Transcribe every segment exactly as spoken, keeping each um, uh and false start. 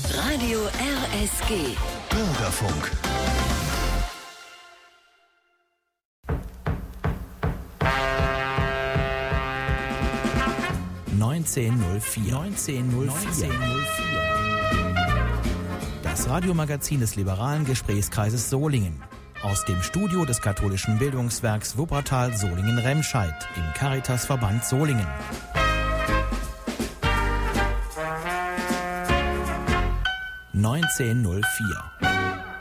Radio R S G. Bürgerfunk. neunzehn null vier. neunzehn null vier. Das Radiomagazin des liberalen Gesprächskreises Solingen. Aus dem Studio des katholischen Bildungswerks Wuppertal Solingen-Remscheid im Caritasverband Solingen. neunzehn null vier.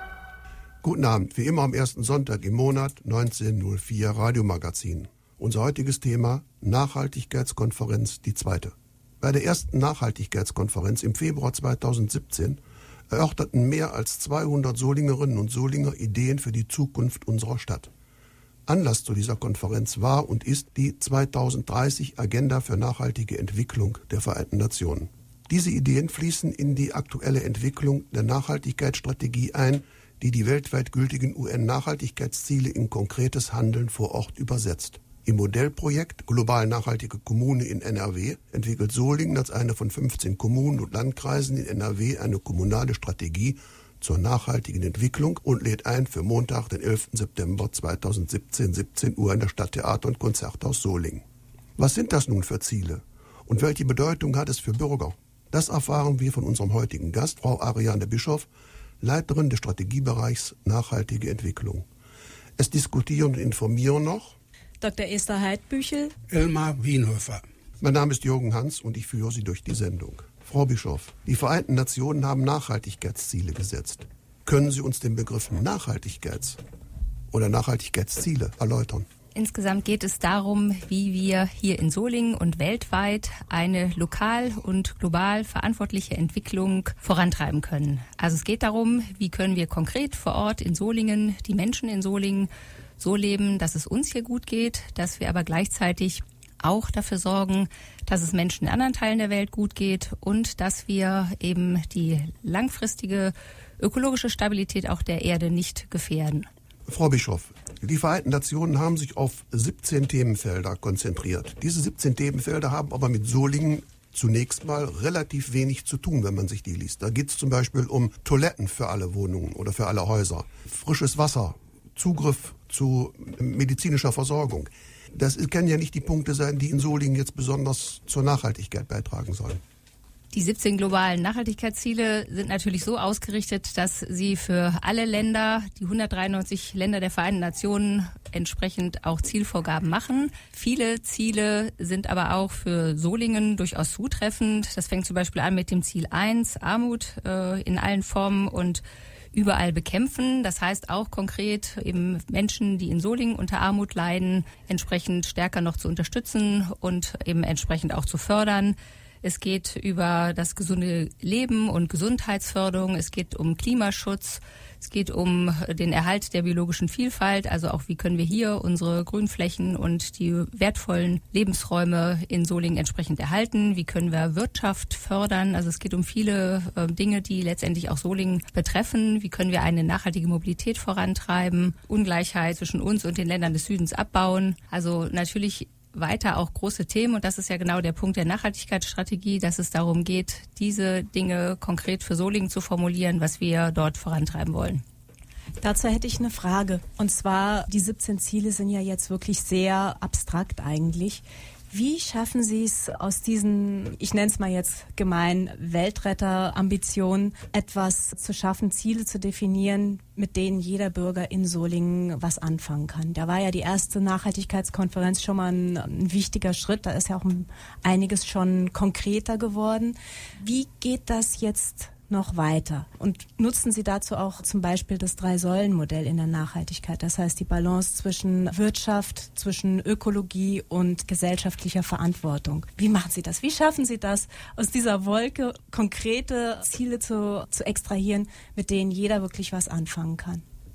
Guten Abend, wie immer am ersten Sonntag im Monat neunzehn null vier Radiomagazin. Unser heutiges Thema Nachhaltigkeitskonferenz, die zweite. Bei der ersten Nachhaltigkeitskonferenz im Februar zweitausendsiebzehn erörterten mehr als zweihundert Solingerinnen und Solinger Ideen für die Zukunft unserer Stadt. Anlass zu dieser Konferenz war und ist die zweitausenddreißig Agenda für nachhaltige Entwicklung der Vereinten Nationen. Diese Ideen fließen in die aktuelle Entwicklung der Nachhaltigkeitsstrategie ein, die die weltweit gültigen U N-Nachhaltigkeitsziele in konkretes Handeln vor Ort übersetzt. Im Modellprojekt Global Nachhaltige Kommune in N R W entwickelt Solingen als eine von fünfzehn Kommunen und Landkreisen in N R W eine kommunale Strategie zur nachhaltigen Entwicklung und lädt ein für Montag, den elften September zweitausendsiebzehn, siebzehn Uhr in der Stadttheater- und Konzerthaus Solingen. Was sind das nun für Ziele und welche Bedeutung hat es für Bürger? Das erfahren wir von unserem heutigen Gast, Frau Ariane Bischoff, Leiterin des Strategiebereichs Nachhaltige Entwicklung. Es diskutieren und informieren noch Doktor Esther Heidbüchel, Elmar Wienhöfer. Mein Name ist Jürgen Hans und ich führe Sie durch die Sendung. Frau Bischoff, die Vereinten Nationen haben Nachhaltigkeitsziele gesetzt. Können Sie uns den Begriff Nachhaltigkeits- oder Nachhaltigkeitsziele erläutern? Insgesamt geht es darum, wie wir hier in Solingen und weltweit eine lokal und global verantwortliche Entwicklung vorantreiben können. Also es geht darum, wie können wir konkret vor Ort in Solingen, die Menschen in Solingen, so leben, dass es uns hier gut geht, dass wir aber gleichzeitig auch dafür sorgen, dass es Menschen in anderen Teilen der Welt gut geht und dass wir eben die langfristige ökologische Stabilität auch der Erde nicht gefährden. Frau Bischoff, die Vereinten Nationen haben sich auf siebzehn Themenfelder konzentriert. Diese siebzehn Themenfelder haben aber mit Solingen zunächst mal relativ wenig zu tun, wenn man sich die liest. Da geht es zum Beispiel um Toiletten für alle Wohnungen oder für alle Häuser, frisches Wasser, Zugriff zu medizinischer Versorgung. Das können ja nicht die Punkte sein, die in Solingen jetzt besonders zur Nachhaltigkeit beitragen sollen. Die siebzehn globalen Nachhaltigkeitsziele sind natürlich so ausgerichtet, dass sie für alle Länder, die hundertdreiundneunzig Länder der Vereinten Nationen, entsprechend auch Zielvorgaben machen. Viele Ziele sind aber auch für Solingen durchaus zutreffend. Das fängt zum Beispiel an mit dem Ziel eins, Armut äh, in allen Formen und überall bekämpfen. Das heißt auch konkret eben Menschen, die in Solingen unter Armut leiden, entsprechend stärker noch zu unterstützen und eben entsprechend auch zu fördern. Es geht über das gesunde Leben und Gesundheitsförderung. Es geht um Klimaschutz. Es geht um den Erhalt der biologischen Vielfalt. Also auch, wie können wir hier unsere Grünflächen und die wertvollen Lebensräume in Solingen entsprechend erhalten? Wie können wir Wirtschaft fördern? Also es geht um viele äh, Dinge, die letztendlich auch Solingen betreffen. Wie können wir eine nachhaltige Mobilität vorantreiben? Ungleichheit zwischen uns und den Ländern des Südens abbauen? Also natürlich weiter auch große Themen und das ist ja genau der Punkt der Nachhaltigkeitsstrategie, dass es darum geht, diese Dinge konkret für Solingen zu formulieren, was wir dort vorantreiben wollen. Dazu hätte ich eine Frage. Und zwar, die siebzehn Ziele sind ja jetzt wirklich sehr abstrakt eigentlich. Wie schaffen Sie es aus diesen, ich nenne es mal jetzt gemein, Weltretter-Ambitionen, etwas zu schaffen, Ziele zu definieren, mit denen jeder Bürger in Solingen was anfangen kann? Da war ja die erste Nachhaltigkeitskonferenz schon mal ein, ein wichtiger Schritt. Da ist ja auch einiges schon konkreter geworden. Wie geht das jetzt noch weiter? Und nutzen Sie dazu auch zum Beispiel das Drei-Säulen-Modell in der Nachhaltigkeit? Das heißt, die Balance zwischen Wirtschaft, zwischen Ökologie und gesellschaftlicher Verantwortung. Wie machen Sie das? Wie schaffen Sie das, aus dieser Wolke konkrete Ziele zu, zu extrahieren, mit denen jeder wirklich was anfangen kann?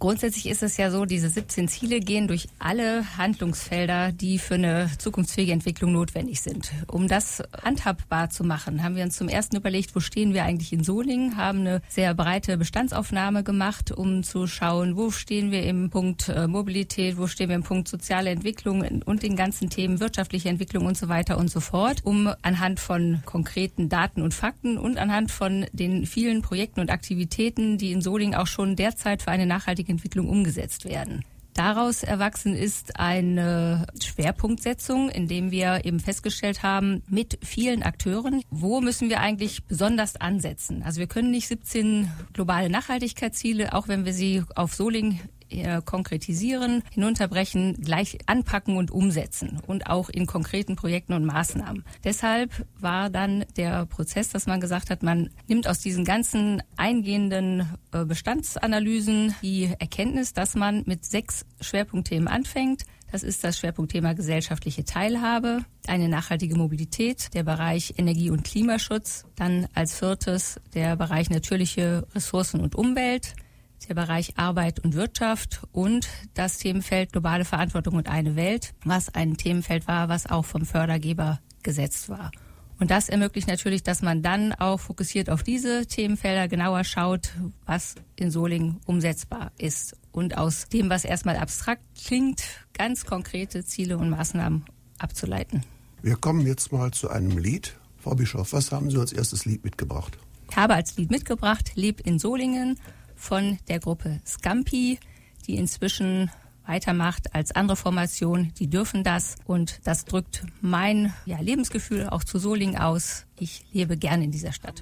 Grundsätzlich ist es ja so, diese siebzehn Ziele gehen durch alle Handlungsfelder, die für eine zukunftsfähige Entwicklung notwendig sind. Um das handhabbar zu machen, haben wir uns zum ersten überlegt, wo stehen wir eigentlich in Solingen, haben eine sehr breite Bestandsaufnahme gemacht, um zu schauen, wo stehen wir im Punkt äh, Mobilität, wo stehen wir im Punkt soziale Entwicklung und den ganzen Themen wirtschaftliche Entwicklung und so weiter und so fort, um anhand von konkreten Daten und Fakten und anhand von den vielen Projekten und Aktivitäten, die in Solingen auch schon derzeit für eine nachhaltige Entwicklung umgesetzt werden. Daraus erwachsen ist eine Schwerpunktsetzung, indem wir eben festgestellt haben, mit vielen Akteuren, wo müssen wir eigentlich besonders ansetzen. Also wir können nicht siebzehn globale Nachhaltigkeitsziele, auch wenn wir sie auf Solingen konkretisieren, hinunterbrechen, gleich anpacken und umsetzen und auch in konkreten Projekten und Maßnahmen. Deshalb war dann der Prozess, dass man gesagt hat, man nimmt aus diesen ganzen eingehenden Bestandsanalysen die Erkenntnis, dass man mit sechs Schwerpunktthemen anfängt. Das ist das Schwerpunktthema gesellschaftliche Teilhabe, eine nachhaltige Mobilität, der Bereich Energie- und Klimaschutz, dann als viertes der Bereich natürliche Ressourcen und Umwelt, der Bereich Arbeit und Wirtschaft und das Themenfeld globale Verantwortung und eine Welt, was ein Themenfeld war, was auch vom Fördergeber gesetzt war. Und das ermöglicht natürlich, dass man dann auch fokussiert auf diese Themenfelder genauer schaut, was in Solingen umsetzbar ist und aus dem, was erstmal abstrakt klingt, ganz konkrete Ziele und Maßnahmen abzuleiten. Wir kommen jetzt mal zu einem Lied. Frau Bischof, was haben Sie als erstes Lied mitgebracht? Ich habe als Lied mitgebracht Leb in Solingen von der Gruppe Scampi, die inzwischen weitermacht als andere Formation. Die dürfen das und das drückt mein ja, Lebensgefühl auch zu Solingen aus. Ich lebe gerne in dieser Stadt.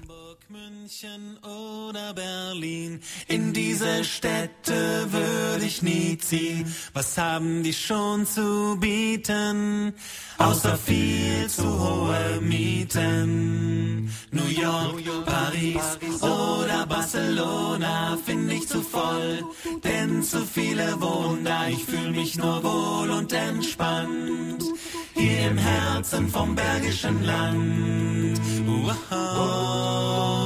München oder Berlin, in diese Städte würde ich nie ziehen. Was haben die schon zu bieten, außer viel zu hohe Mieten? New York, Paris oder Barcelona finde ich zu voll, denn zu viele wohnen da. Ich fühle mich nur wohl und entspannt, hier im Herzen vom Bergischen Land. Wow.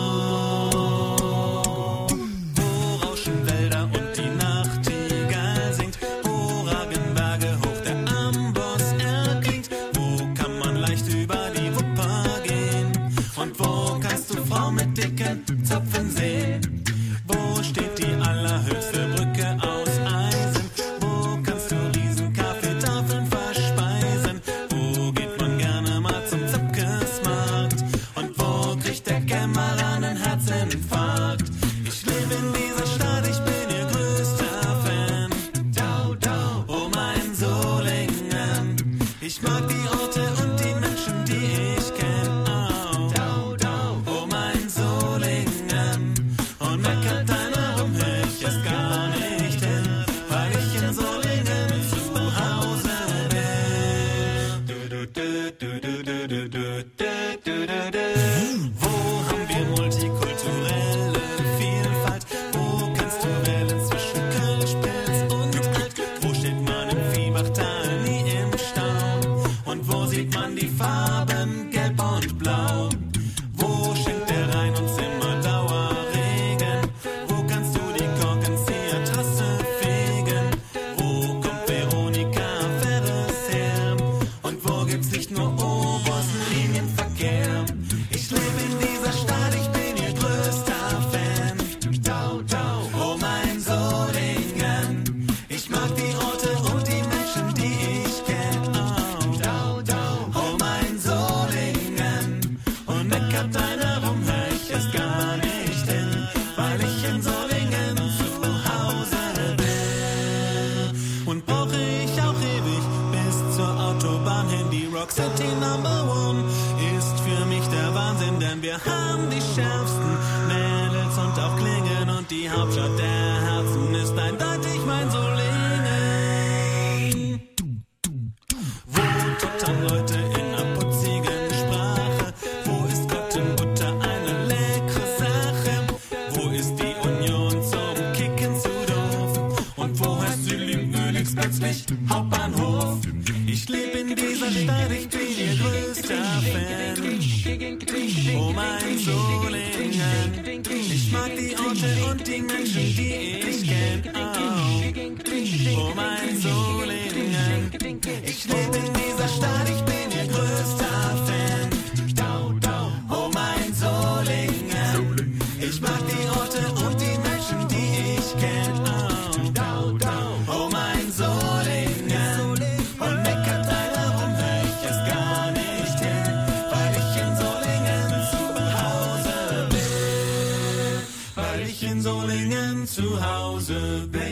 Wo rauschen Wälder und die Nachtigall singt, wo ragen Berge hoch, der Amboss erklingt, wo kann man leicht über die Wupper gehen und wo kannst du Frau mit dicken Zöpfen sehen, wo steht die allerhöchste Brücke aus Eisen, wo kannst du riesen Kaffeetafeln verspeisen, wo geht man gerne mal zum Zöpkesmarkt und wo kriegt der Kämmerer einen Herzinfarkt. Ich lebe in dieser Stadt, ich bin ihr größter Fan. Dau, dau, oh mein Solingen. Ich mag die Orte und die Menschen, die ich kenn. Oh, dau, dau, oh mein Solingen. Und meckert einer rum, hör ich es gar nicht hin, weil ich in Solingen zu Hause bin. Du, du, du, du, du, du, du, du, du, du, du. Wo haben wir multikulturelle Vielfalt? Wo kannst du wählen zwischen Kölsch, Pilz und Alt? Wo steht man im Viehbachtal nie im Stau? Und wo sieht man die Farben gelb und blau? Wo schenkt der Rhein uns immer Dauerregen? Wo kannst du die Korkenzieher-Trasse fegen? Wo kommt Veronika Ferres her? Und wo gibt's nicht nur Oberlinienverkehr? Ich lebe in dieser Stadt, ich bin ihr größter Fan. Dau, dau, oh mein Solingen. Ich mag die Orte und die Menschen, die ich kenn. Oh, dau, dau, oh mein Solingen. Und meckert einer rum, hör ich es gar nicht hin, weil ich in Solingen zu Hause bin. Und brauche ich auch ewig bis zur Autobahn hin. Die Rock City Number One ist für mich der Wahnsinn, denn wir haben die schärfsten Mädels und auch Klingen und die Hauptstadt der Herzen ist eindeutig mein Solingen. Wo tottern Leute in einer putzigen Sprache? Wo ist Kottenbutter eine leckere Sache? Wo ist die Union zum Kicken zu doof? Und wo heißt Süling-Ölix plötzlich Hauptbahnhof? Ich lebe in dieser Stadt, ich bin ihr größter Fan. Oh mein Solingen, ich Ich mag die Orte und die Menschen, die ich kenn. Oh, oh mein Solingen. Ich lebe in dieser Stadt, ich bin ihr größter Fan. Oh mein Solingen. Ich mag die Orte und die Menschen, die ich kenn. Oh mein Solingen. Und meckert einer rum, hör ich es gar nicht hin, weil ich in Solingen zu Hause bin. Weil ich in Solingen zu Hause bin.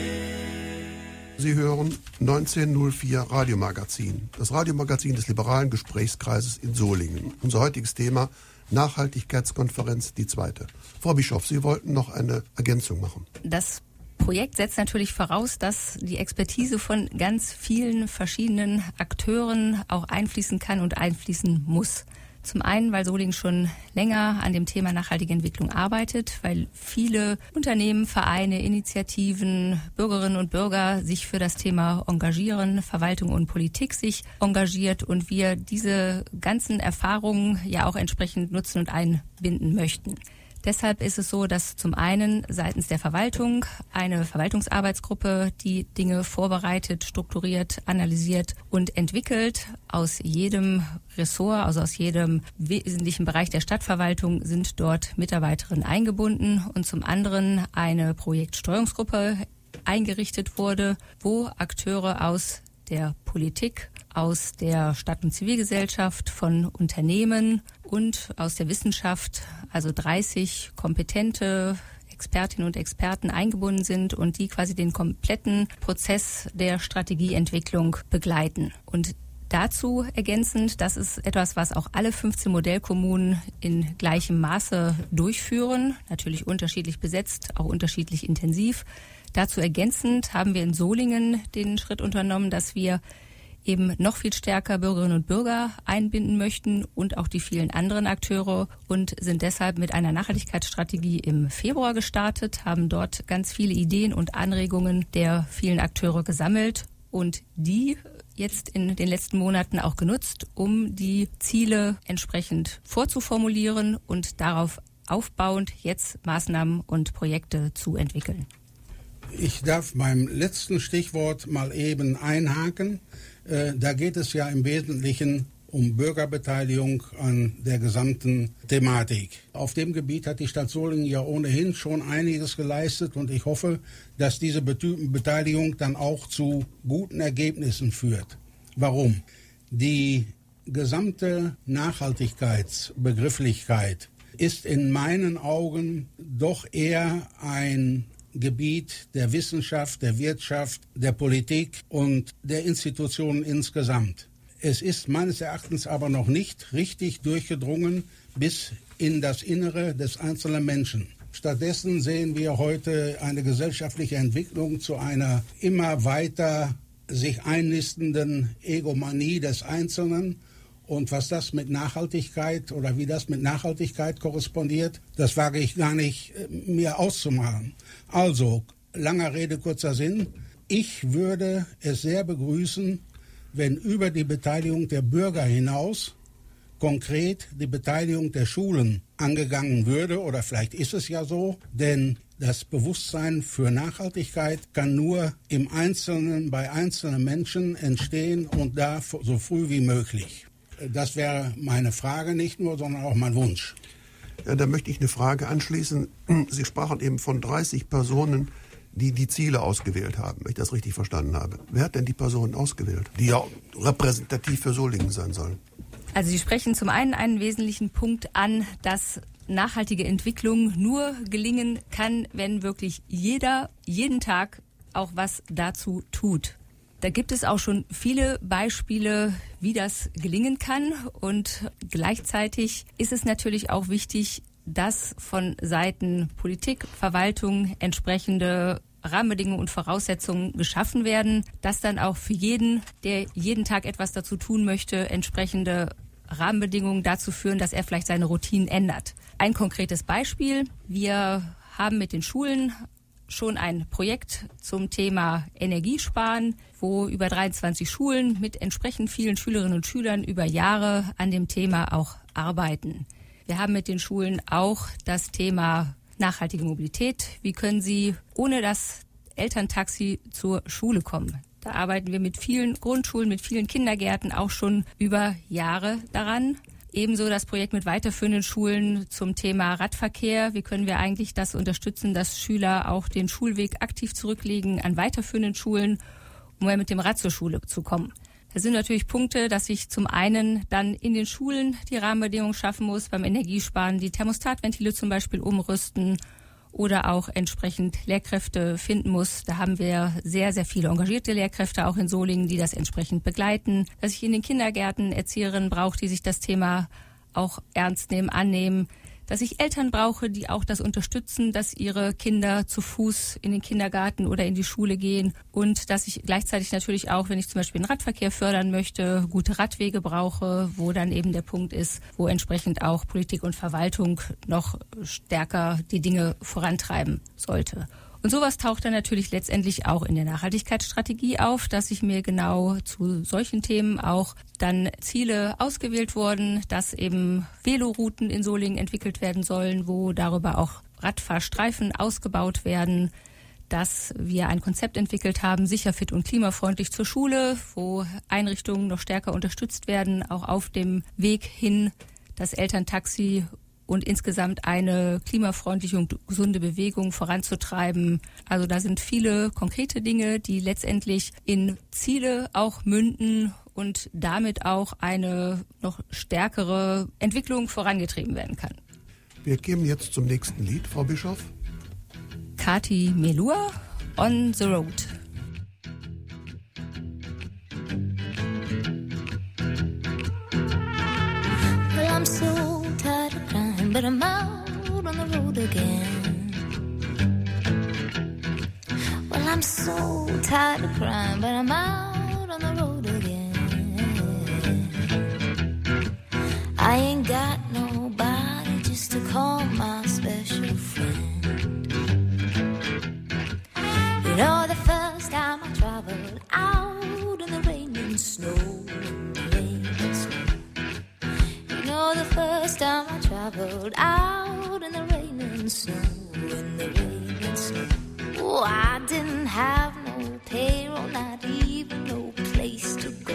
Sie hören neunzehn null vier Radiomagazin, das Radiomagazin des liberalen Gesprächskreises in Solingen. Unser heutiges Thema: Nachhaltigkeitskonferenz, die zweite. Frau Bischoff, Sie wollten noch eine Ergänzung machen. Das Projekt setzt natürlich voraus, dass die Expertise von ganz vielen verschiedenen Akteuren auch einfließen kann und einfließen muss. Zum einen, weil Solingen schon länger an dem Thema nachhaltige Entwicklung arbeitet, weil viele Unternehmen, Vereine, Initiativen, Bürgerinnen und Bürger sich für das Thema engagieren, Verwaltung und Politik sich engagiert und wir diese ganzen Erfahrungen ja auch entsprechend nutzen und einbinden möchten. Deshalb ist es so, dass zum einen seitens der Verwaltung eine Verwaltungsarbeitsgruppe die Dinge vorbereitet, strukturiert, analysiert und entwickelt. Aus jedem Ressort, also aus jedem wesentlichen Bereich der Stadtverwaltung sind dort Mitarbeiterinnen eingebunden und zum anderen eine Projektsteuerungsgruppe eingerichtet wurde, wo Akteure aus der Politik, aus der Stadt- und Zivilgesellschaft, von Unternehmen und aus der Wissenschaft, also dreißig kompetente Expertinnen und Experten eingebunden sind und die quasi den kompletten Prozess der Strategieentwicklung begleiten. Und dazu ergänzend, das ist etwas, was auch alle fünfzehn Modellkommunen in gleichem Maße durchführen, natürlich unterschiedlich besetzt, auch unterschiedlich intensiv. Dazu ergänzend haben wir in Solingen den Schritt unternommen, dass wir eben noch viel stärker Bürgerinnen und Bürger einbinden möchten und auch die vielen anderen Akteure und sind deshalb mit einer Nachhaltigkeitsstrategie im Februar gestartet, haben dort ganz viele Ideen und Anregungen der vielen Akteure gesammelt und die jetzt in den letzten Monaten auch genutzt, um die Ziele entsprechend vorzuformulieren und darauf aufbauend jetzt Maßnahmen und Projekte zu entwickeln. Ich darf beim letzten Stichwort mal eben einhaken. Äh, da geht es ja im Wesentlichen um Bürgerbeteiligung an der gesamten Thematik. Auf dem Gebiet hat die Stadt Solingen ja ohnehin schon einiges geleistet und ich hoffe, dass diese Beteiligung dann auch zu guten Ergebnissen führt. Warum? Die gesamte Nachhaltigkeitsbegrifflichkeit ist in meinen Augen doch eher ein Gebiet der Wissenschaft, der Wirtschaft, der Politik und der Institutionen insgesamt. Es ist meines Erachtens aber noch nicht richtig durchgedrungen bis in das Innere des einzelnen Menschen. Stattdessen sehen wir heute eine gesellschaftliche Entwicklung zu einer immer weiter sich einnistenden Egomanie des Einzelnen. Und was das mit Nachhaltigkeit oder wie das mit Nachhaltigkeit korrespondiert, das wage ich gar nicht mir auszumalen. Also, langer Rede, kurzer Sinn. Ich würde es sehr begrüßen, wenn über die Beteiligung der Bürger hinaus konkret die Beteiligung der Schulen angegangen würde. Oder vielleicht ist es ja so, denn das Bewusstsein für Nachhaltigkeit kann nur im Einzelnen, bei einzelnen Menschen entstehen und da so früh wie möglich. Das wäre meine Frage nicht nur, sondern auch mein Wunsch. Ja, da möchte ich eine Frage anschließen. Sie sprachen eben von dreißig Personen, die die Ziele ausgewählt haben, wenn ich das richtig verstanden habe. Wer hat denn die Personen ausgewählt, die ja repräsentativ für Solingen sein sollen? Also Sie sprechen zum einen einen wesentlichen Punkt an, dass nachhaltige Entwicklung nur gelingen kann, wenn wirklich jeder jeden Tag auch was dazu tut. Da gibt es auch schon viele Beispiele, wie das gelingen kann. Und gleichzeitig ist es natürlich auch wichtig, dass von Seiten Politik, Verwaltung entsprechende Rahmenbedingungen und Voraussetzungen geschaffen werden, dass dann auch für jeden, der jeden Tag etwas dazu tun möchte, entsprechende Rahmenbedingungen dazu führen, dass er vielleicht seine Routinen ändert. Ein konkretes Beispiel. Wir haben mit den Schulen schon ein Projekt zum Thema Energiesparen, wo über dreiundzwanzig Schulen mit entsprechend vielen Schülerinnen und Schülern über Jahre an dem Thema auch arbeiten. Wir haben mit den Schulen auch das Thema nachhaltige Mobilität. Wie können Sie ohne das Elterntaxi zur Schule kommen? Da arbeiten wir mit vielen Grundschulen, mit vielen Kindergärten auch schon über Jahre daran. Ebenso das Projekt mit weiterführenden Schulen zum Thema Radverkehr. Wie können wir eigentlich das unterstützen, dass Schüler auch den Schulweg aktiv zurücklegen an weiterführenden Schulen, um ja mit dem Rad zur Schule zu kommen? Das sind natürlich Punkte, dass ich zum einen dann in den Schulen die Rahmenbedingungen schaffen muss, beim Energiesparen die Thermostatventile zum Beispiel umrüsten oder auch entsprechend Lehrkräfte finden muss. Da haben wir sehr, sehr viele engagierte Lehrkräfte auch in Solingen, die das entsprechend begleiten. Dass ich in den Kindergärten Erzieherinnen brauche, die sich das Thema auch ernst nehmen, annehmen. Dass ich Eltern brauche, die auch das unterstützen, dass ihre Kinder zu Fuß in den Kindergarten oder in die Schule gehen. Und dass ich gleichzeitig natürlich auch, wenn ich zum Beispiel den Radverkehr fördern möchte, gute Radwege brauche, wo dann eben der Punkt ist, wo entsprechend auch Politik und Verwaltung noch stärker die Dinge vorantreiben sollte. Und sowas taucht dann natürlich letztendlich auch in der Nachhaltigkeitsstrategie auf, dass ich mir genau zu solchen Themen auch dann Ziele ausgewählt wurden, dass eben Velorouten in Solingen entwickelt werden sollen, wo darüber auch Radfahrstreifen ausgebaut werden, dass wir ein Konzept entwickelt haben, sicher, fit und klimafreundlich zur Schule, wo Einrichtungen noch stärker unterstützt werden, auch auf dem Weg hin, das Elterntaxi und insgesamt eine klimafreundliche und gesunde Bewegung voranzutreiben. Also da sind viele konkrete Dinge, die letztendlich in Ziele auch münden und damit auch eine noch stärkere Entwicklung vorangetrieben werden kann. Wir gehen jetzt zum nächsten Lied, Frau Bischof. Kati Melua, On the Road. Well, I'm so tired of crying, but I'm out on the road again. Well, I'm so tired of crying, but I'm out on the road again. I ain't got nobody just to call my special friend. You know, the first time I traveled out in the rain and snow, in the rain and snow. You know, the first time I traveled out in the rain and snow, in the rain and snow. Oh, I didn't have no payroll, not even no place to go.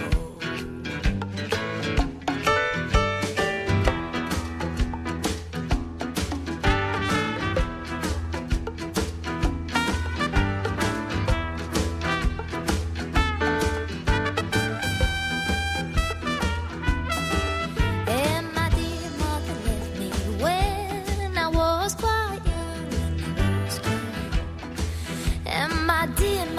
Dear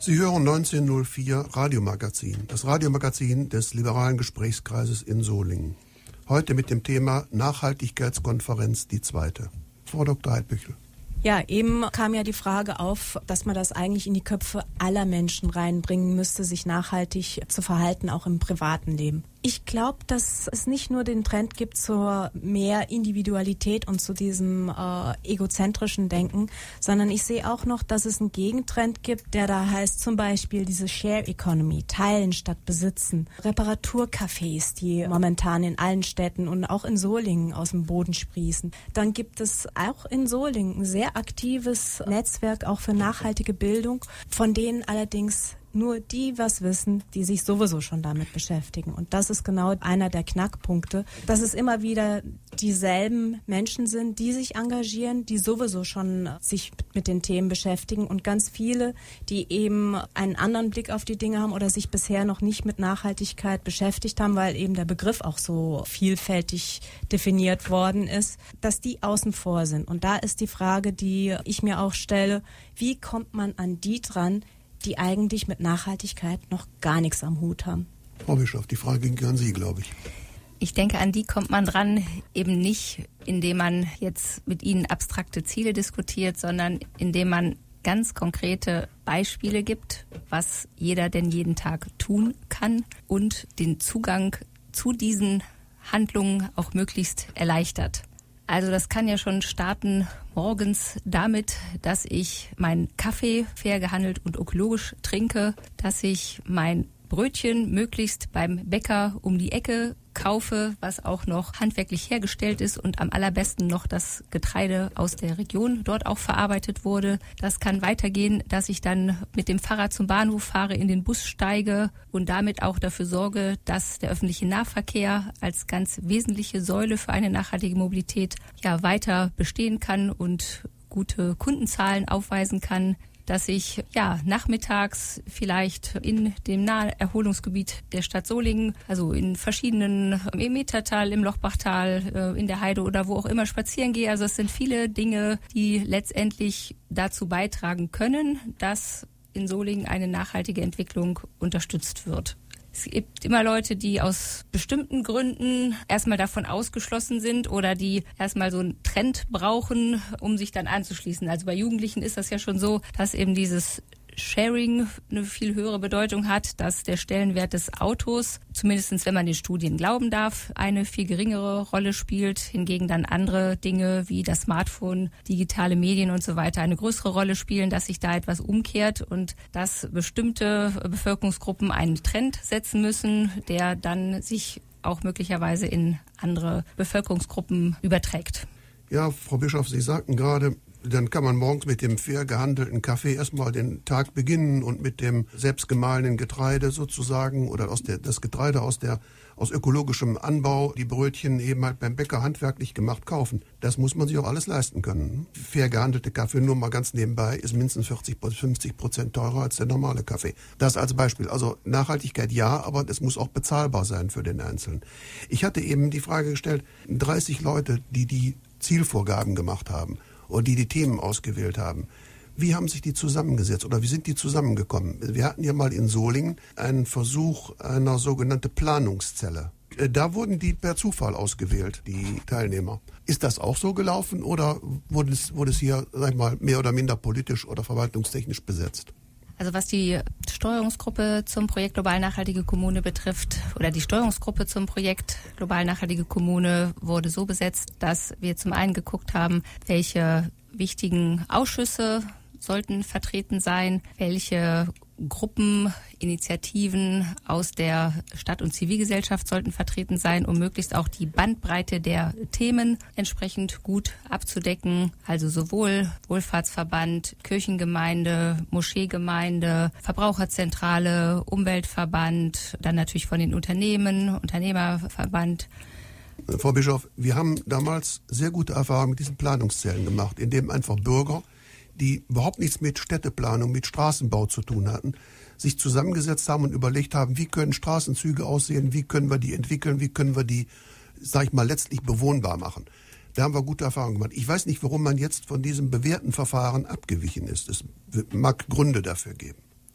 Sie hören neunzehn null vier Radiomagazin, das Radiomagazin des Liberalen Gesprächskreises in Solingen. Heute mit dem Thema Nachhaltigkeitskonferenz, die zweite. Frau Doktor Heidbüchel. Ja, eben kam ja die Frage auf, dass man das eigentlich in die Köpfe aller Menschen reinbringen müsste, sich nachhaltig zu verhalten, auch im privaten Leben. Ich glaube, dass es nicht nur den Trend gibt zur mehr Individualität und zu diesem äh, egozentrischen Denken, sondern ich sehe auch noch, dass es einen Gegentrend gibt, der da heißt zum Beispiel diese Share Economy, teilen statt besitzen, Reparaturcafés, die momentan in allen Städten und auch in Solingen aus dem Boden sprießen. Dann gibt es auch in Solingen ein sehr aktives Netzwerk auch für nachhaltige Bildung, von denen allerdings nur die was wissen, die sich sowieso schon damit beschäftigen. Und das ist genau einer der Knackpunkte, dass es immer wieder dieselben Menschen sind, die sich engagieren, die sowieso schon sich mit den Themen beschäftigen und ganz viele, die eben einen anderen Blick auf die Dinge haben oder sich bisher noch nicht mit Nachhaltigkeit beschäftigt haben, weil eben der Begriff auch so vielfältig definiert worden ist, dass die außen vor sind. Und da ist die Frage, die ich mir auch stelle, wie kommt man an die dran, die eigentlich mit Nachhaltigkeit noch gar nichts am Hut haben? Frau Bischof, die Frage ging an Sie, glaube ich. Ich denke, an die kommt man dran, eben nicht, indem man jetzt mit ihnen abstrakte Ziele diskutiert, sondern indem man ganz konkrete Beispiele gibt, was jeder denn jeden Tag tun kann und den Zugang zu diesen Handlungen auch möglichst erleichtert. Also das kann ja schon starten morgens damit, dass ich meinen Kaffee fair gehandelt und ökologisch trinke, dass ich mein Brötchen möglichst beim Bäcker um die Ecke kaufe, was auch noch handwerklich hergestellt ist und am allerbesten noch das Getreide aus der Region dort auch verarbeitet wurde. Das kann weitergehen, dass ich dann mit dem Fahrrad zum Bahnhof fahre, in den Bus steige und damit auch dafür sorge, dass der öffentliche Nahverkehr als ganz wesentliche Säule für eine nachhaltige Mobilität ja weiter bestehen kann und gute Kundenzahlen aufweisen kann. Dass ich ja nachmittags vielleicht in dem Naherholungsgebiet der Stadt Solingen, also in verschiedenen, im Metertal, im Lochbachtal, in der Heide oder wo auch immer spazieren gehe. Also es sind viele Dinge, die letztendlich dazu beitragen können, dass in Solingen eine nachhaltige Entwicklung unterstützt wird. Es gibt immer Leute, die aus bestimmten Gründen erstmal davon ausgeschlossen sind oder die erstmal so einen Trend brauchen, um sich dann anzuschließen. Also bei Jugendlichen ist das ja schon so, dass eben dieses Sharing eine viel höhere Bedeutung hat, dass der Stellenwert des Autos, zumindest wenn man den Studien glauben darf, eine viel geringere Rolle spielt. Hingegen dann andere Dinge wie das Smartphone, digitale Medien und so weiter eine größere Rolle spielen, dass sich da etwas umkehrt und dass bestimmte Bevölkerungsgruppen einen Trend setzen müssen, der dann sich auch möglicherweise in andere Bevölkerungsgruppen überträgt. Ja, Frau Bischof, Sie sagten gerade, dann kann man morgens mit dem fair gehandelten Kaffee erstmal den Tag beginnen und mit dem selbstgemahlenen Getreide sozusagen oder aus der, das Getreide aus der aus ökologischem Anbau, die Brötchen eben halt beim Bäcker handwerklich gemacht kaufen. Das muss man sich auch alles leisten können. Fair gehandelte Kaffee, nur mal ganz nebenbei, ist mindestens vierzig bis fünfzig Prozent teurer als der normale Kaffee. Das als Beispiel. Also Nachhaltigkeit ja, aber es muss auch bezahlbar sein für den Einzelnen. Ich hatte eben die Frage gestellt, dreißig Leute, die die Zielvorgaben gemacht haben, oder die die Themen ausgewählt haben. Wie haben sich die zusammengesetzt oder wie sind die zusammengekommen? Wir hatten ja mal in Solingen einen Versuch einer sogenannten Planungszelle. Da wurden die per Zufall ausgewählt, die Teilnehmer. Ist das auch so gelaufen oder wurde es, wurde es hier, sag ich mal, mehr oder minder politisch oder verwaltungstechnisch besetzt? Also was die Steuerungsgruppe zum Projekt Global Nachhaltige Kommune betrifft oder die Steuerungsgruppe zum Projekt Global Nachhaltige Kommune wurde so besetzt, dass wir zum einen geguckt haben, welche wichtigen Ausschüsse sollten vertreten sein, welche Gruppen, Initiativen aus der Stadt- und Zivilgesellschaft sollten vertreten sein, um möglichst auch die Bandbreite der Themen entsprechend gut abzudecken. Also sowohl Wohlfahrtsverband, Kirchengemeinde, Moscheegemeinde, Verbraucherzentrale, Umweltverband, dann natürlich von den Unternehmen, Unternehmerverband. Frau Bischof, wir haben damals sehr gute Erfahrungen mit diesen Planungszellen gemacht, in dem einfach Bürger, die überhaupt nichts mit Städteplanung, mit Straßenbau zu tun hatten, sich zusammengesetzt haben und überlegt haben, wie können Straßenzüge aussehen, wie können wir die entwickeln, wie können wir die, sag ich mal, letztlich bewohnbar machen. Da haben wir gute Erfahrungen gemacht. Ich weiß nicht, warum man jetzt von diesem bewährten Verfahren abgewichen ist. Es mag Gründe dafür geben.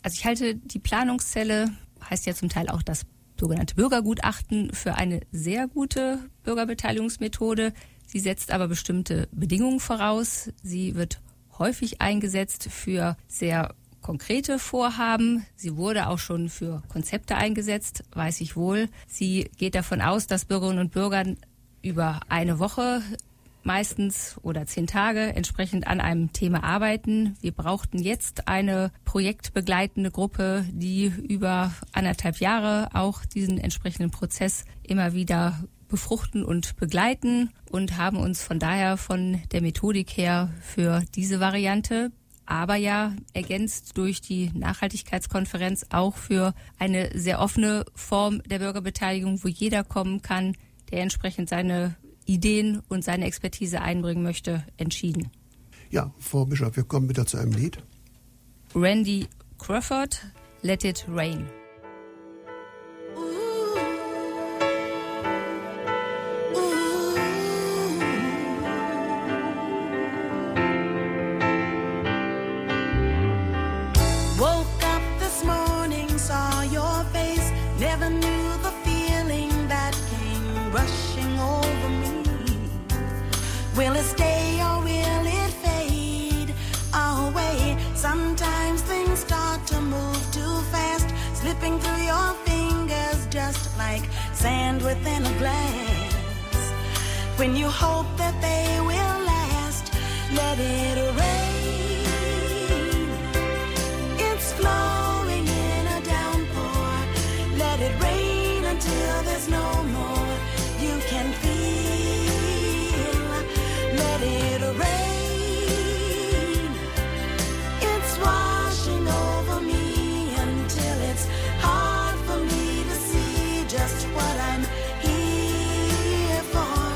Also ich halte die Planungszelle, heißt ja zum Teil auch das sogenannte Bürgergutachten, für eine sehr gute Bürgerbeteiligungsmethode. Sie setzt aber bestimmte Bedingungen voraus. Sie wird häufig eingesetzt für sehr konkrete Vorhaben. Sie wurde auch schon für Konzepte eingesetzt, weiß ich wohl. Sie geht davon aus, dass Bürgerinnen und Bürger über eine Woche meistens oder zehn Tage entsprechend an einem Thema arbeiten. Wir brauchten jetzt eine projektbegleitende Gruppe, die über anderthalb Jahre auch diesen entsprechenden Prozess immer wieder befruchten und begleiten und haben uns von daher von der Methodik her für diese Variante, aber ja ergänzt durch die Nachhaltigkeitskonferenz auch für eine sehr offene Form der Bürgerbeteiligung, wo jeder kommen kann, der entsprechend seine Ideen und seine Expertise einbringen möchte, entschieden. Ja, Frau Bischof, wir kommen wieder zu einem Lied. Randy Crawford, Let It Rain. Woke up this morning, saw your face, never knew the feeling that came rushing over me. Will it stay or will it fade away? Sometimes things start to move too fast, slipping through your fingers just like sand within a glass. When you hope that they will last, let it rain. It's flowing in a downpour. Let it rain until there's no more you can feel. Let it rain. It's washing over me until it's hard for me to see just what I'm here for.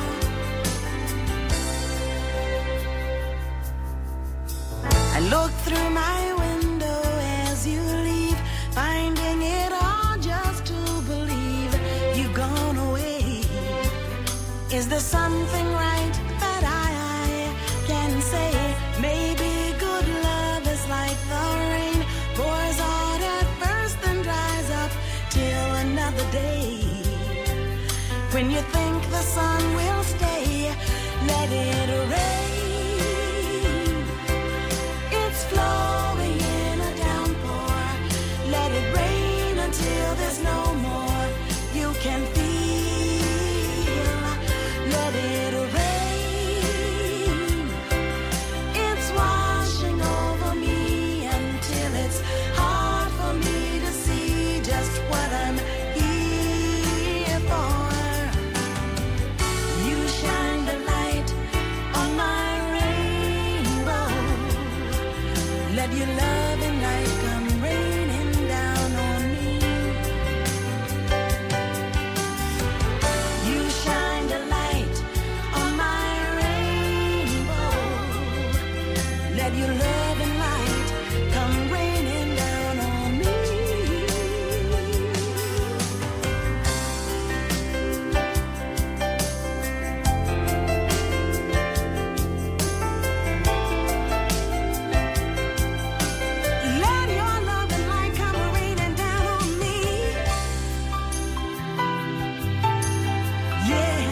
I look through my window as you leave, finding it hard just to believe you've gone away. Is there something right that I can say? Maybe good love is like the rain, pours out at first then dries up till another day. When you think the sun will stay, let it rain. It's flowing in a downpour. Let it rain until there's no more you can feel. Let it rain. It's washing over me until it's hard for me to see just what I'm here for. You shine the light on my rainbow. Let your love and light come raining down on me. You shine the light on my rainbow. Let your love and light come raining down on me. Let your love and light come raining down on me. Yeah.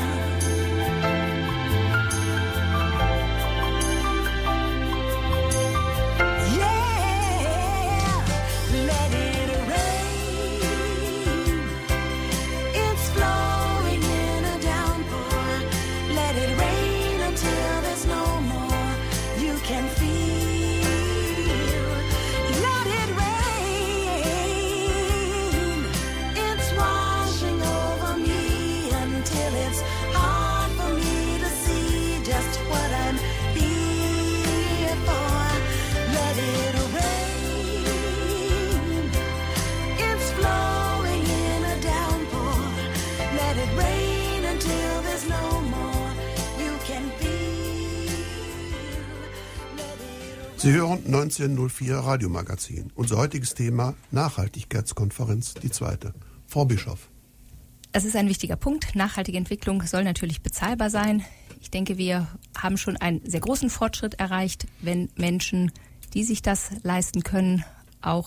Yeah. Let it rain. It's flowing in a downpour. Let it rain until there's no more you can feel. Let it rain. It's washing over me until it's hard for me to see just what I'm here for. Let it rain. It's flowing in a downpour. Let it rain until there's no more you can feel. Let it Sie hören neunzehnhundertvier Radiomagazin. Unser heutiges Thema Nachhaltigkeitskonferenz, die zweite. Frau Bischof. Es ist ein wichtiger Punkt. Nachhaltige Entwicklung soll natürlich bezahlbar sein. Ich denke, wir haben schon einen sehr großen Fortschritt erreicht, wenn Menschen, die sich das leisten können, auch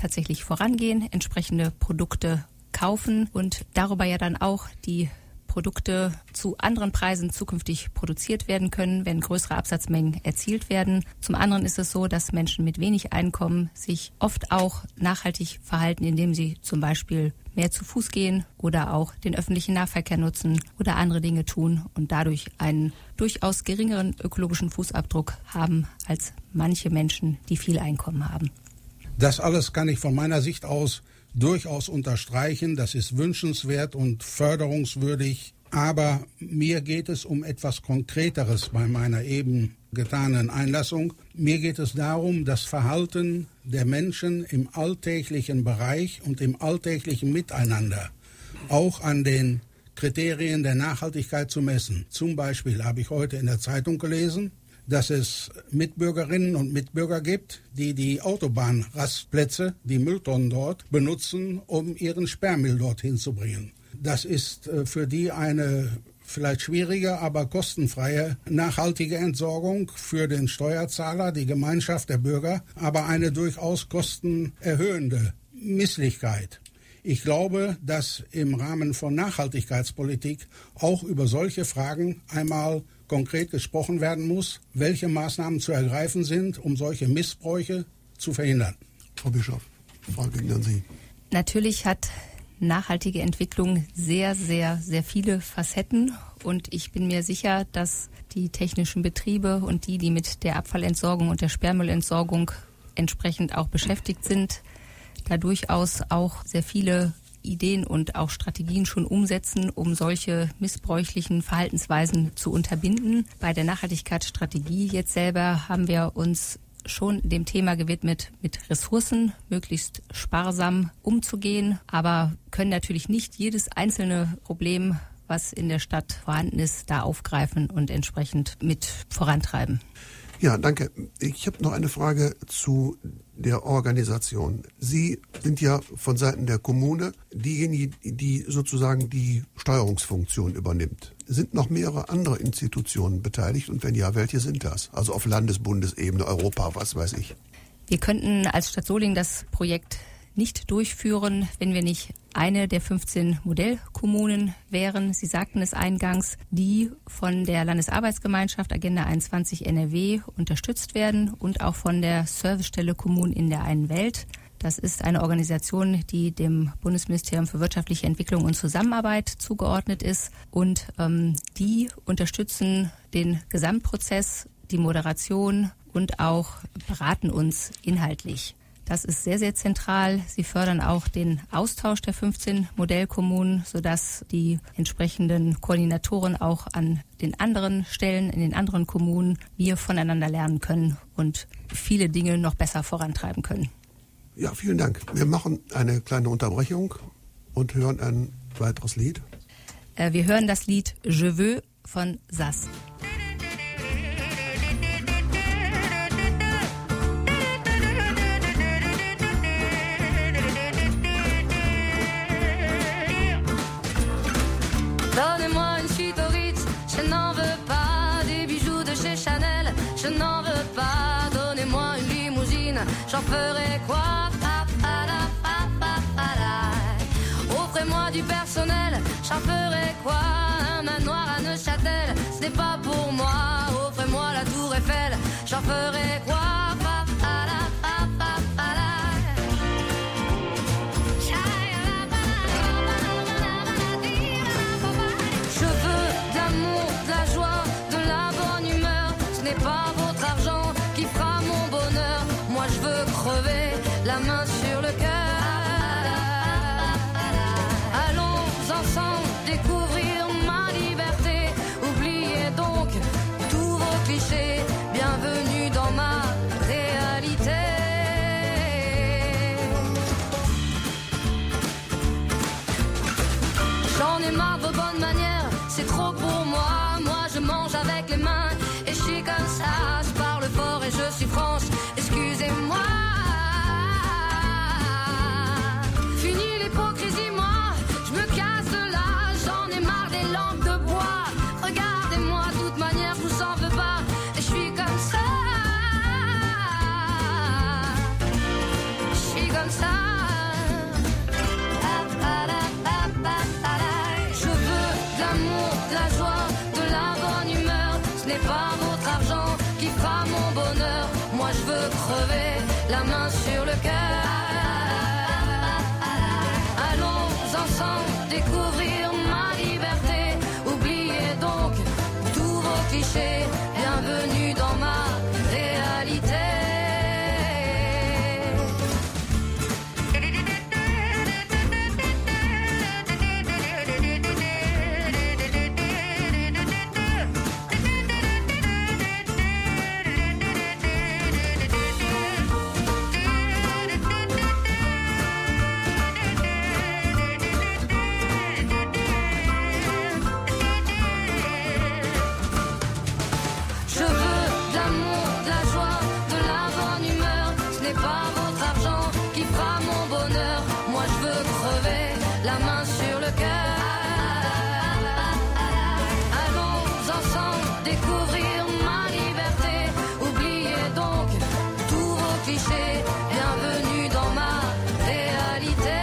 tatsächlich vorangehen, entsprechende Produkte kaufen und darüber ja dann auch die Produkte zu anderen Preisen zukünftig produziert werden können, wenn größere Absatzmengen erzielt werden. Zum anderen ist es so, dass Menschen mit wenig Einkommen sich oft auch nachhaltig verhalten, indem sie zum Beispiel mehr zu Fuß gehen oder auch den öffentlichen Nahverkehr nutzen oder andere Dinge tun und dadurch einen durchaus geringeren ökologischen Fußabdruck haben als manche Menschen, die viel Einkommen haben. Das alles kann ich von meiner Sicht aus durchaus unterstreichen. Das ist wünschenswert und förderungswürdig. Aber mir geht es um etwas Konkreteres bei meiner eben getanen Einlassung. Mir geht es darum, das Verhalten der Menschen im alltäglichen Bereich und im alltäglichen Miteinander auch an den Kriterien der Nachhaltigkeit zu messen. Zum Beispiel habe ich heute in der Zeitung gelesen, dass es Mitbürgerinnen und Mitbürger gibt, die die Autobahnrastplätze, die Mülltonnen dort, benutzen, um ihren Sperrmüll dorthin zu bringen. Das ist für die eine vielleicht schwierige, aber kostenfreie, nachhaltige Entsorgung für den Steuerzahler, die Gemeinschaft der Bürger, aber eine durchaus kostenerhöhende Misslichkeit. Ich glaube, dass im Rahmen von Nachhaltigkeitspolitik auch über solche Fragen einmal konkret gesprochen werden muss, welche Maßnahmen zu ergreifen sind, um solche Missbräuche zu verhindern. Frau Bischof, Frage an Sie. Natürlich hat nachhaltige Entwicklung sehr, sehr, sehr viele Facetten und ich bin mir sicher, dass die technischen Betriebe und die, die mit der Abfallentsorgung und der Sperrmüllentsorgung entsprechend auch beschäftigt sind, da durchaus auch sehr viele Ideen und auch Strategien schon umsetzen, um solche missbräuchlichen Verhaltensweisen zu unterbinden. Bei der Nachhaltigkeitsstrategie jetzt selber haben wir uns schon dem Thema gewidmet, mit Ressourcen möglichst sparsam umzugehen, aber können natürlich nicht jedes einzelne Problem, was in der Stadt vorhanden ist, da aufgreifen und entsprechend mit vorantreiben. Ja, danke. Ich habe noch eine Frage zu der Organisation. Sie sind ja von Seiten der Kommune diejenige, die sozusagen die Steuerungsfunktion übernimmt. Sind noch mehrere andere Institutionen beteiligt und wenn ja, welche sind das? Also auf Landes-, Bundesebene, Europa, was weiß ich. Wir könnten als Stadt Solingen das Projekt nicht durchführen, wenn wir nicht eine der fünfzehn Modellkommunen wären. Sie sagten es eingangs, die von der Landesarbeitsgemeinschaft Agenda einundzwanzig N R W unterstützt werden und auch von der Servicestelle Kommunen in der einen Welt. Das ist eine Organisation, die dem Bundesministerium für wirtschaftliche Entwicklung und Zusammenarbeit zugeordnet ist und ähm, die unterstützen den Gesamtprozess, die Moderation und auch beraten uns inhaltlich. Das ist sehr, sehr zentral. Sie fördern auch den Austausch der fünfzehn Modellkommunen, sodass die entsprechenden Koordinatoren auch an den anderen Stellen, in den anderen Kommunen, wir voneinander lernen können und viele Dinge noch besser vorantreiben können. Ja, vielen Dank. Wir machen eine kleine Unterbrechung und hören ein weiteres Lied. Äh, wir hören das Lied Je veux von Sass. Donnez-moi une suite au Ritz, je n'en veux pas des bijoux de chez Chanel, je n'en veux pas. Donnez-moi une limousine, j'en ferai quoi? Pa, pa, la, pa, pa, pa, la. Offrez-moi du personnel, j'en ferai quoi? Un manoir à Neuchâtel, ce n'est pas pour moi. Offrez-moi la tour Eiffel, j'en ferai quoi? Pa, pa, la, pa, pa, pa, la. Pas votre argent qui fera mon bonheur. Moi je veux crever la main sur le cœur. Allons ensemble découvrir ma liberté. Oubliez donc tous vos clichés. Bienvenue dans ma réalité. J'en ai marre de vos bonnes manières, c'est trop pour moi. Moi je mange avec les mains. Je suis comme ça, je parle fort et je suis franche, excusez-moi. Fini l'hypocrisie, moi, je me casse de là, j'en ai marre des lampes de bois. Regardez-moi, de toute manière, je vous en veux pas, et je suis comme ça. Je suis comme comme ça. Je veux de l'amour, de la joie, de la bonne humeur. Ce n'est pas votre argent qui fera mon bonheur. Moi je veux crever la main sur le cœur. Allons ensemble découvrir ma liberté. Oubliez donc tous vos clichés. Bienvenue dans ma réalité. Bienvenue dans ma réalité.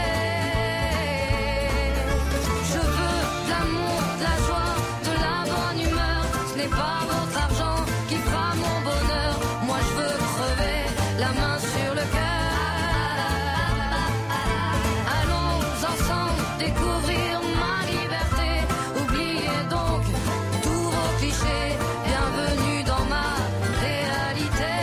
Je veux de l'amour, de la joie, de la bonne humeur. Ce n'est pas votre argent qui fera mon bonheur. Moi je veux crever la main sur le cœur. Allons ensemble découvrir ma liberté. Oubliez donc tous vos clichés. Bienvenue dans ma réalité.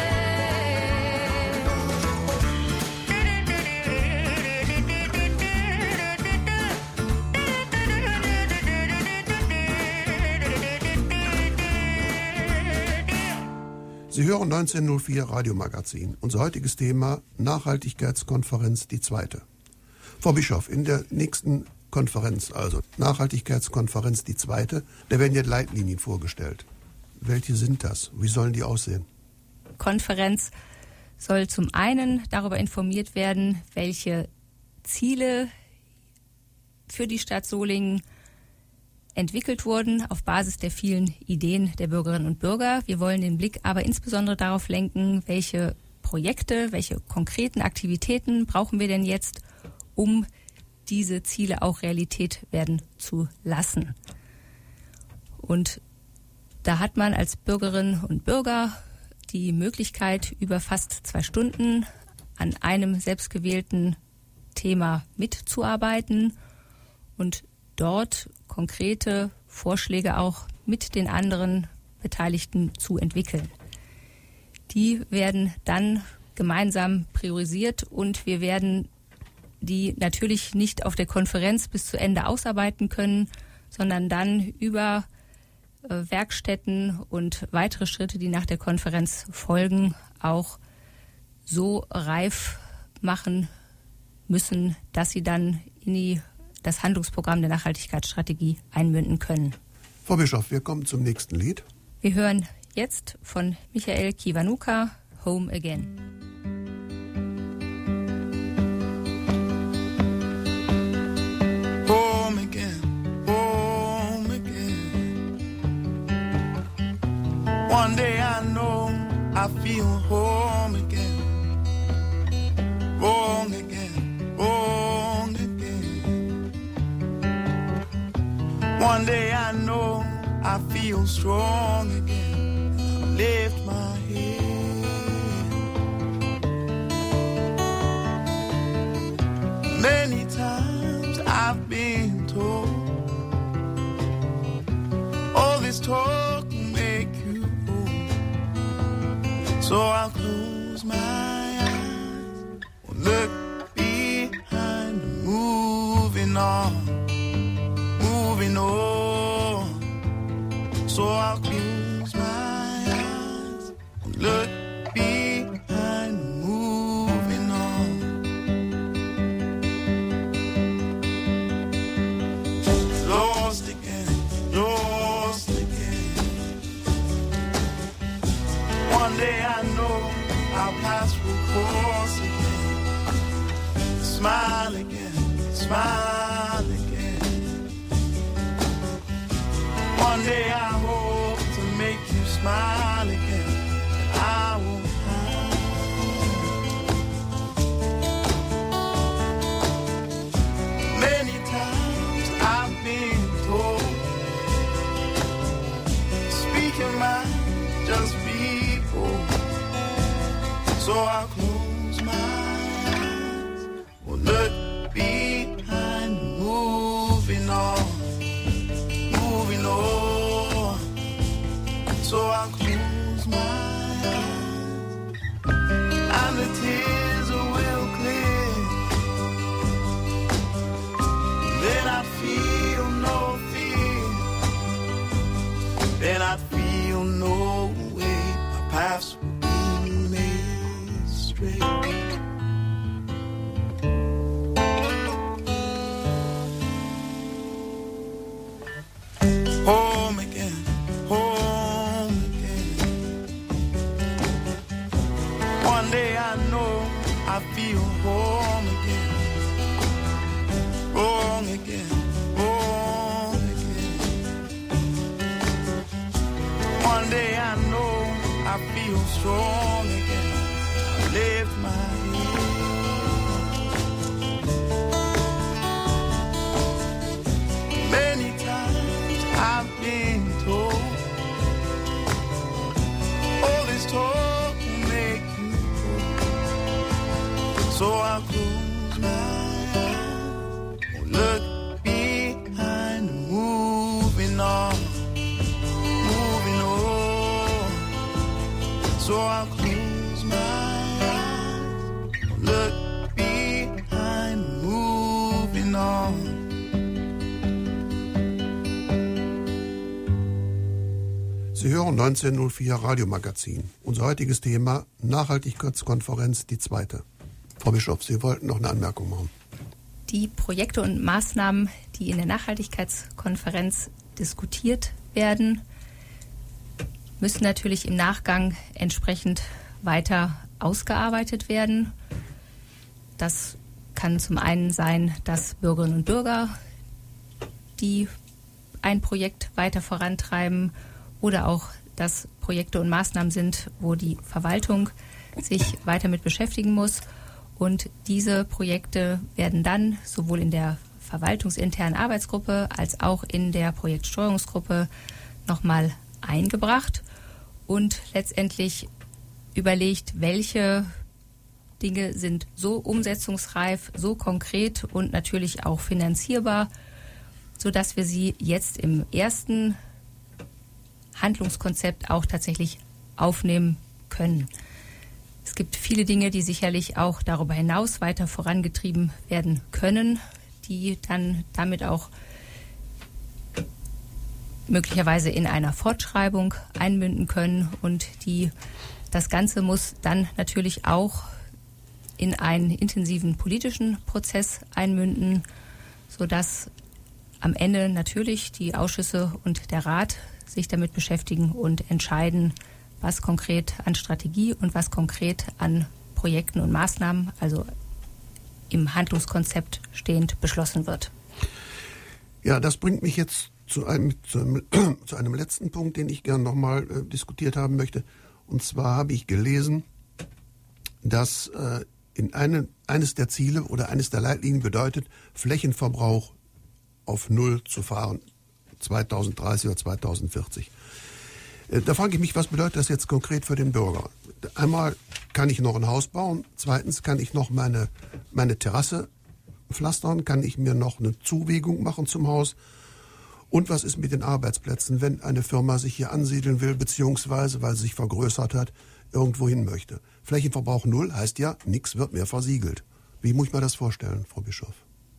Sie hören neunzehn null vier Radiomagazin. Unser heutiges Thema Nachhaltigkeitskonferenz, die zweite. Frau Bischof, in der nächsten Konferenz, also Nachhaltigkeitskonferenz, die zweite, da werden jetzt Leitlinien vorgestellt. Welche sind das? Wie sollen die aussehen? Konferenz soll zum einen darüber informiert werden, welche Ziele für die Stadt Solingen entwickelt wurden auf Basis der vielen Ideen der Bürgerinnen und Bürger. Wir wollen den Blick aber insbesondere darauf lenken, welche Projekte, welche konkreten Aktivitäten brauchen wir denn jetzt, um diese Ziele auch Realität werden zu lassen. Und da hat man als Bürgerinnen und Bürger die Möglichkeit, über fast zwei Stunden an einem selbstgewählten Thema mitzuarbeiten und dort konkrete Vorschläge auch mit den anderen Beteiligten zu entwickeln. Die werden dann gemeinsam priorisiert und wir werden die natürlich nicht auf der Konferenz bis zu Ende ausarbeiten können, sondern dann über äh, Werkstätten und weitere Schritte, die nach der Konferenz folgen, auch so reif machen müssen, dass sie dann in die das Handlungsprogramm der Nachhaltigkeitsstrategie einmünden können. Frau Bischof, wir kommen zum nächsten Lied. Wir hören jetzt von Michael Kiwanuka, Home Again. Home again, home again. One day I know I feel home again. Wrong again, wrong again. One day I know I feel strong again. I lift my head. Many times I've been told all this talk will make you old. So I'll close my eyes, look behind, moving on. Moving on, so I'll close my eyes and look behind, moving on. Lost again, lost again. One day I know I'll pass through course again. Smile again, smile again. One day I hope to make you smile again. I won't hide. moving on, moving on. So I close my eyes, and the tears will clear. Then I feel no fear, then I feel no way. My paths will be made straight. Home again, home again. One day I know I feel home again. Wrong again, wrong again. One day I know I feel strong again. I lift my head. Many times I've been told all this talk will make you old. So I close my eyes, look behind, moving on, moving on. So I close my eyes, look behind, moving on. Sie hören neunzehn null vier Radiomagazin. Unser heutiges Thema Nachhaltigkeitskonferenz, die zweite. Frau Bischof, Sie wollten noch eine Anmerkung machen. Die Projekte und Maßnahmen, die in der Nachhaltigkeitskonferenz diskutiert werden, müssen natürlich im Nachgang entsprechend weiter ausgearbeitet werden. Das kann zum einen sein, dass Bürgerinnen und Bürger, die ein Projekt weiter vorantreiben, oder auch, dass Projekte und Maßnahmen sind, wo die Verwaltung sich weiter mit beschäftigen muss. Und diese Projekte werden dann sowohl in der verwaltungsinternen Arbeitsgruppe als auch in der Projektsteuerungsgruppe nochmal eingebracht und letztendlich überlegt, welche Dinge sind so umsetzungsreif, so konkret und natürlich auch finanzierbar, sodass wir sie jetzt im ersten Handlungskonzept auch tatsächlich aufnehmen können. Es gibt viele Dinge, die sicherlich auch darüber hinaus weiter vorangetrieben werden können, die dann damit auch möglicherweise in einer Fortschreibung einmünden können. Und die, das Ganze muss dann natürlich auch in einen intensiven politischen Prozess einmünden, sodass am Ende natürlich die Ausschüsse und der Rat sich damit beschäftigen und entscheiden, was konkret an Strategie und was konkret an Projekten und Maßnahmen, also im Handlungskonzept stehend, beschlossen wird. Ja, das bringt mich jetzt zu einem, zu einem, zu einem letzten Punkt, den ich gerne nochmal äh, diskutiert haben möchte. Und zwar habe ich gelesen, dass äh, in eine, eines der Ziele oder eines der Leitlinien bedeutet, Flächenverbrauch auf Null zu fahren, zweitausenddreißig oder zweitausendvierzig. Da frage ich mich, was bedeutet das jetzt konkret für den Bürger? Einmal kann ich noch ein Haus bauen, zweitens kann ich noch meine, meine Terrasse pflastern, kann ich mir noch eine Zuwegung machen zum Haus. Und was ist mit den Arbeitsplätzen, wenn eine Firma sich hier ansiedeln will, beziehungsweise, weil sie sich vergrößert hat, irgendwo hin möchte? Flächenverbrauch null heißt ja, nichts wird mehr versiegelt. Wie muss ich mir das vorstellen, Frau Bischof?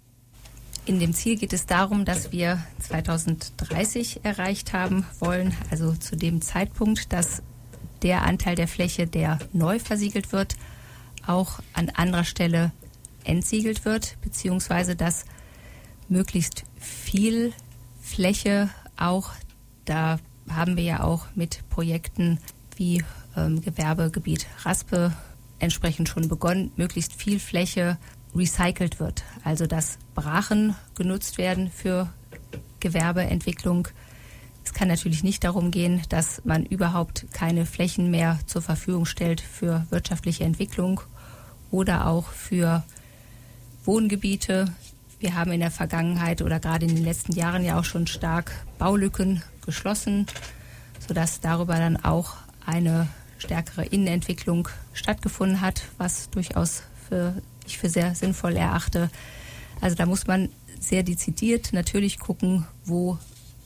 In dem Ziel geht es darum, dass wir zweitausenddreißig erreicht haben wollen, also zu dem Zeitpunkt, dass der Anteil der Fläche, der neu versiegelt wird, auch an anderer Stelle entsiegelt wird, beziehungsweise dass möglichst viel Fläche auch, da haben wir ja auch mit Projekten wie ähm, Gewerbegebiet Raspe entsprechend schon begonnen, möglichst viel Fläche recycelt wird, also dass Brachen genutzt werden für Gewerbeentwicklung. Es kann natürlich nicht darum gehen, dass man überhaupt keine Flächen mehr zur Verfügung stellt für wirtschaftliche Entwicklung oder auch für Wohngebiete. Wir haben in der Vergangenheit oder gerade in den letzten Jahren ja auch schon stark Baulücken geschlossen, sodass darüber dann auch eine stärkere Innenentwicklung stattgefunden hat, was durchaus für ich für sehr sinnvoll erachte. Also da muss man sehr dezidiert natürlich gucken, wo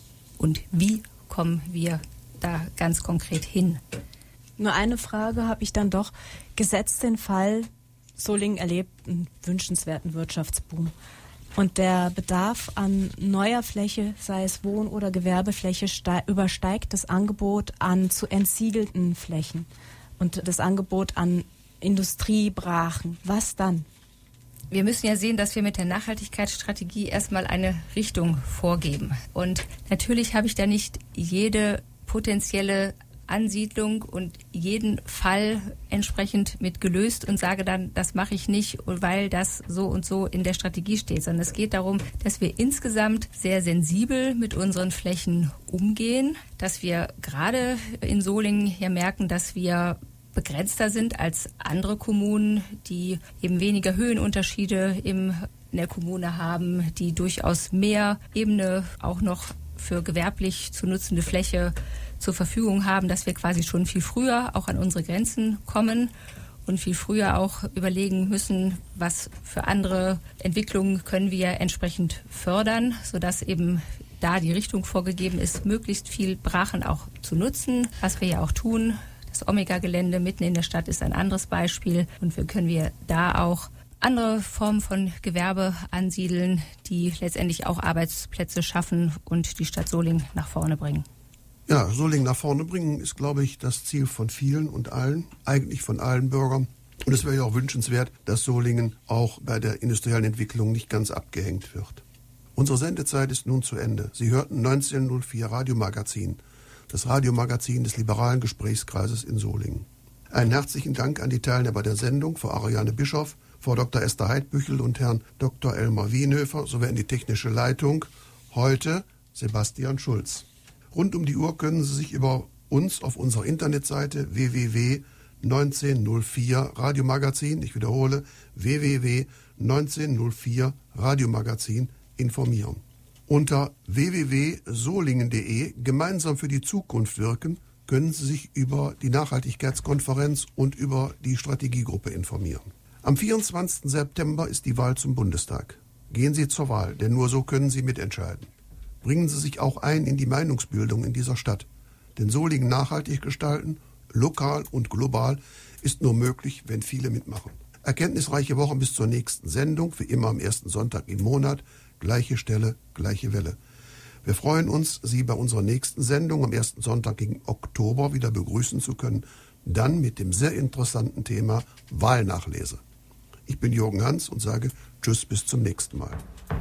und wie kommen wir da ganz konkret hin. Nur eine Frage habe ich dann doch. Gesetzt den Fall, Solingen erlebt einen wünschenswerten Wirtschaftsboom. Und der Bedarf an neuer Fläche, sei es Wohn- oder Gewerbefläche, übersteigt das Angebot an zu entsiegelten Flächen und das Angebot an Industriebrachen. Was dann? Wir müssen ja sehen, dass wir mit der Nachhaltigkeitsstrategie erstmal eine Richtung vorgeben. Und natürlich habe ich da nicht jede potenzielle Ansiedlung und jeden Fall entsprechend mit gelöst und sage dann, das mache ich nicht, weil das so und so in der Strategie steht, sondern es geht darum, dass wir insgesamt sehr sensibel mit unseren Flächen umgehen, dass wir gerade in Solingen ja merken, dass wir begrenzter sind als andere Kommunen, die eben weniger Höhenunterschiede im, in der Kommune haben, die durchaus mehr Ebene auch noch für gewerblich zu nutzende Fläche zur Verfügung haben, dass wir quasi schon viel früher auch an unsere Grenzen kommen und viel früher auch überlegen müssen, was für andere Entwicklungen können wir entsprechend fördern, sodass eben da die Richtung vorgegeben ist, möglichst viel Brachen auch zu nutzen, was wir ja auch tun. Das Omega-Gelände mitten in der Stadt ist ein anderes Beispiel und wir können wir da auch andere Formen von Gewerbe ansiedeln, die letztendlich auch Arbeitsplätze schaffen und die Stadt Solingen nach vorne bringen. Ja, Solingen nach vorne bringen ist, glaube ich, das Ziel von vielen und allen, eigentlich von allen Bürgern. Und es wäre ja auch wünschenswert, dass Solingen auch bei der industriellen Entwicklung nicht ganz abgehängt wird. Unsere Sendezeit ist nun zu Ende. Sie hörten neunzehn null vier Radiomagazin, das Radiomagazin des Liberalen Gesprächskreises in Solingen. Einen herzlichen Dank an die Teilnehmer der Sendung, Frau Ariane Bischoff, Frau Doktor Esther Heidbüchel und Herrn Doktor Elmar Wienhöfer sowie an die technische Leitung, heute Sebastian Schulz. Rund um die Uhr können Sie sich über uns auf unserer Internetseite w w w punkt neunzehn null vier Radiomagazin, ich wiederhole, w w w punkt neunzehn null vier Radiomagazin informieren. Unter w w w punkt solingen punkt de gemeinsam für die Zukunft wirken, können Sie sich über die Nachhaltigkeitskonferenz und über die Strategiegruppe informieren. Am vierundzwanzigsten September ist die Wahl zum Bundestag. Gehen Sie zur Wahl, denn nur so können Sie mitentscheiden. Bringen Sie sich auch ein in die Meinungsbildung in dieser Stadt. Denn Solingen nachhaltig gestalten, lokal und global, ist nur möglich, wenn viele mitmachen. Erkenntnisreiche Wochen bis zur nächsten Sendung, wie immer am ersten Sonntag im Monat. Gleiche Stelle, gleiche Welle. Wir freuen uns, Sie bei unserer nächsten Sendung am ersten Sonntag im Oktober wieder begrüßen zu können. Dann mit dem sehr interessanten Thema Wahlnachlese. Ich bin Jürgen Hans und sage Tschüss, bis zum nächsten Mal.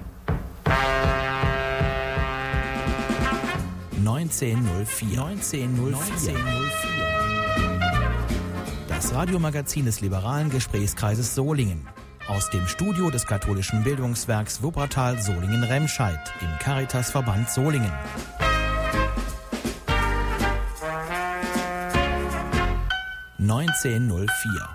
neunzehn null vier. neunzehn null vier. Das Radiomagazin des Liberalen Gesprächskreises Solingen. Aus dem Studio des katholischen Bildungswerks Wuppertal Solingen-Remscheid im Caritasverband Solingen. neunzehn null vier.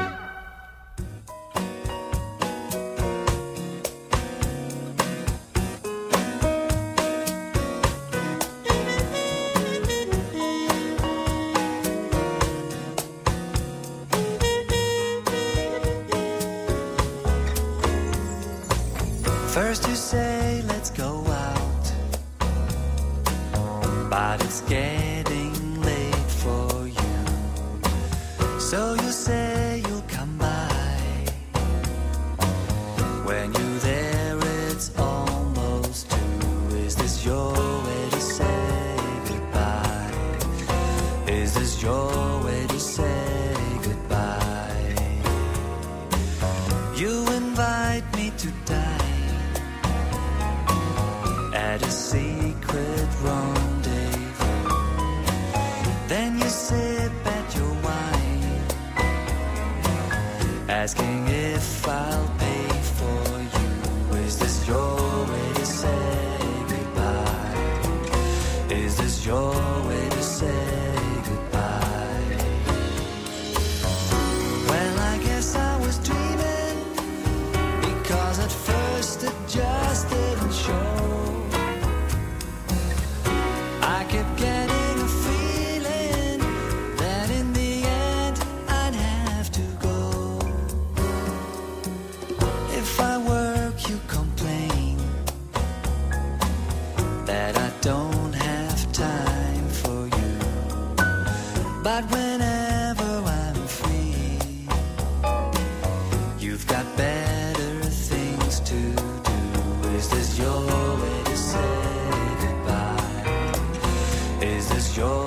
First you say let's go out, but it's getting late for you. So you say you'll come by. When you're there it's almost two. Is this your way to say goodbye? Is this your way to say goodbye? You invite me to dine at a secret rendezvous. Then you sip at your wine, asking if I'll pay for you. Is this your way to say goodbye? Is this your way to say goodbye? Well, I guess I was dreaming, because at first it just didn't show. I kept getting a feeling that in the end I'd have to go. If I work, you complain. to do? Is this your way to say goodbye? Is this your